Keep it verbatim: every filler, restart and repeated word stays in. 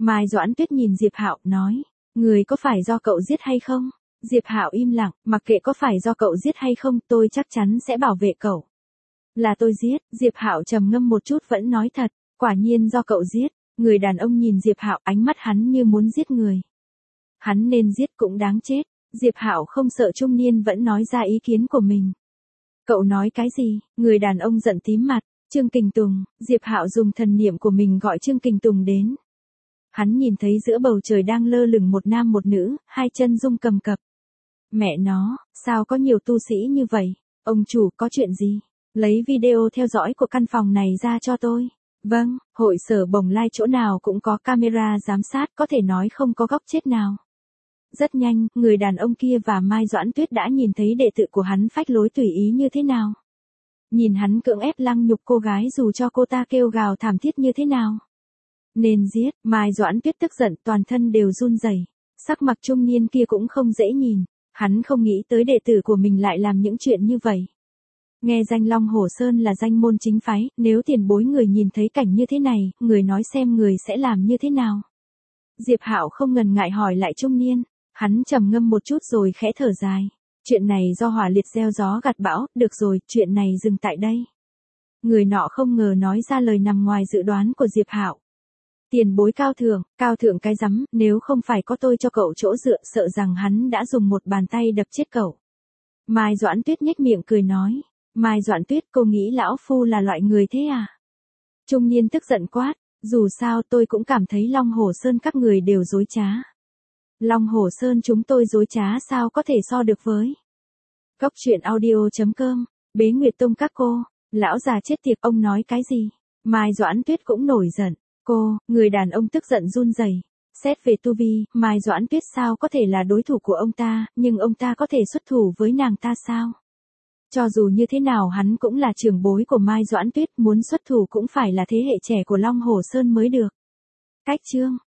Mai Doãn Tuyết nhìn Diệp Hạo nói, người có phải do cậu giết hay không? Diệp Hạo im lặng, mặc kệ có phải do cậu giết hay không, tôi chắc chắn sẽ bảo vệ cậu. Là tôi giết, Diệp Hạo trầm ngâm một chút vẫn nói thật, quả nhiên do cậu giết. Người đàn ông nhìn Diệp Hạo, ánh mắt hắn như muốn giết người. Hắn nên giết cũng đáng chết. Diệp Hạo không sợ trung niên vẫn nói ra ý kiến của mình. Cậu nói cái gì? Người đàn ông giận tím mặt. Trương Kình Tùng. Diệp Hạo dùng thần niệm của mình gọi Trương Kình Tùng đến. Hắn nhìn thấy giữa bầu trời đang lơ lửng một nam một nữ, hai chân rung cầm cập. Mẹ nó, sao có nhiều tu sĩ như vậy? Ông chủ, có chuyện gì? Lấy video theo dõi của căn phòng này ra cho tôi. Vâng, hội sở Bồng Lai chỗ nào cũng có camera giám sát, có thể nói không có góc chết nào. Rất nhanh, người đàn ông kia và Mai Doãn Tuyết đã nhìn thấy đệ tử của hắn phách lối tùy ý như thế nào. Nhìn hắn cưỡng ép lăng nhục cô gái dù cho cô ta kêu gào thảm thiết như thế nào. Nên giết, Mai Doãn Tuyết tức giận toàn thân đều run rẩy. Sắc mặt trung niên kia cũng không dễ nhìn, hắn không nghĩ tới đệ tử của mình lại làm những chuyện như vậy. Nghe danh Long Hổ Sơn là danh môn chính phái, nếu tiền bối người nhìn thấy cảnh như thế này, người nói xem người sẽ làm như thế nào. Diệp Hạo không ngần ngại hỏi lại trung niên, hắn trầm ngâm một chút rồi khẽ thở dài. Chuyện này do hỏa liệt gieo gió gặt bão, được rồi, chuyện này dừng tại đây. Người nọ không ngờ nói ra lời nằm ngoài dự đoán của Diệp Hạo. Tiền bối cao thượng, cao thượng cái rắm, nếu không phải có tôi cho cậu chỗ dựa, sợ rằng hắn đã dùng một bàn tay đập chết cậu. Mai Doãn Tuyết nhếch miệng cười nói. Mai Doãn Tuyết, cô nghĩ lão phu là loại người thế à? Trung niên tức giận quát, dù sao tôi cũng cảm thấy Long Hổ Sơn các người đều dối trá. Long Hổ Sơn chúng tôi dối trá sao có thể so được với. Góc truyện audio chấm com, Bế Nguyệt Tông các cô, lão già chết tiệt, ông nói cái gì? Mai Doãn Tuyết cũng nổi giận, cô, người đàn ông tức giận run rẩy. Xét về tu vi, Mai Doãn Tuyết sao có thể là đối thủ của ông ta, nhưng ông ta có thể xuất thủ với nàng ta sao? Cho dù như thế nào hắn cũng là trưởng bối của Mai Doãn Tuyết, muốn xuất thủ cũng phải là thế hệ trẻ của Long Hổ Sơn mới được. Cách chương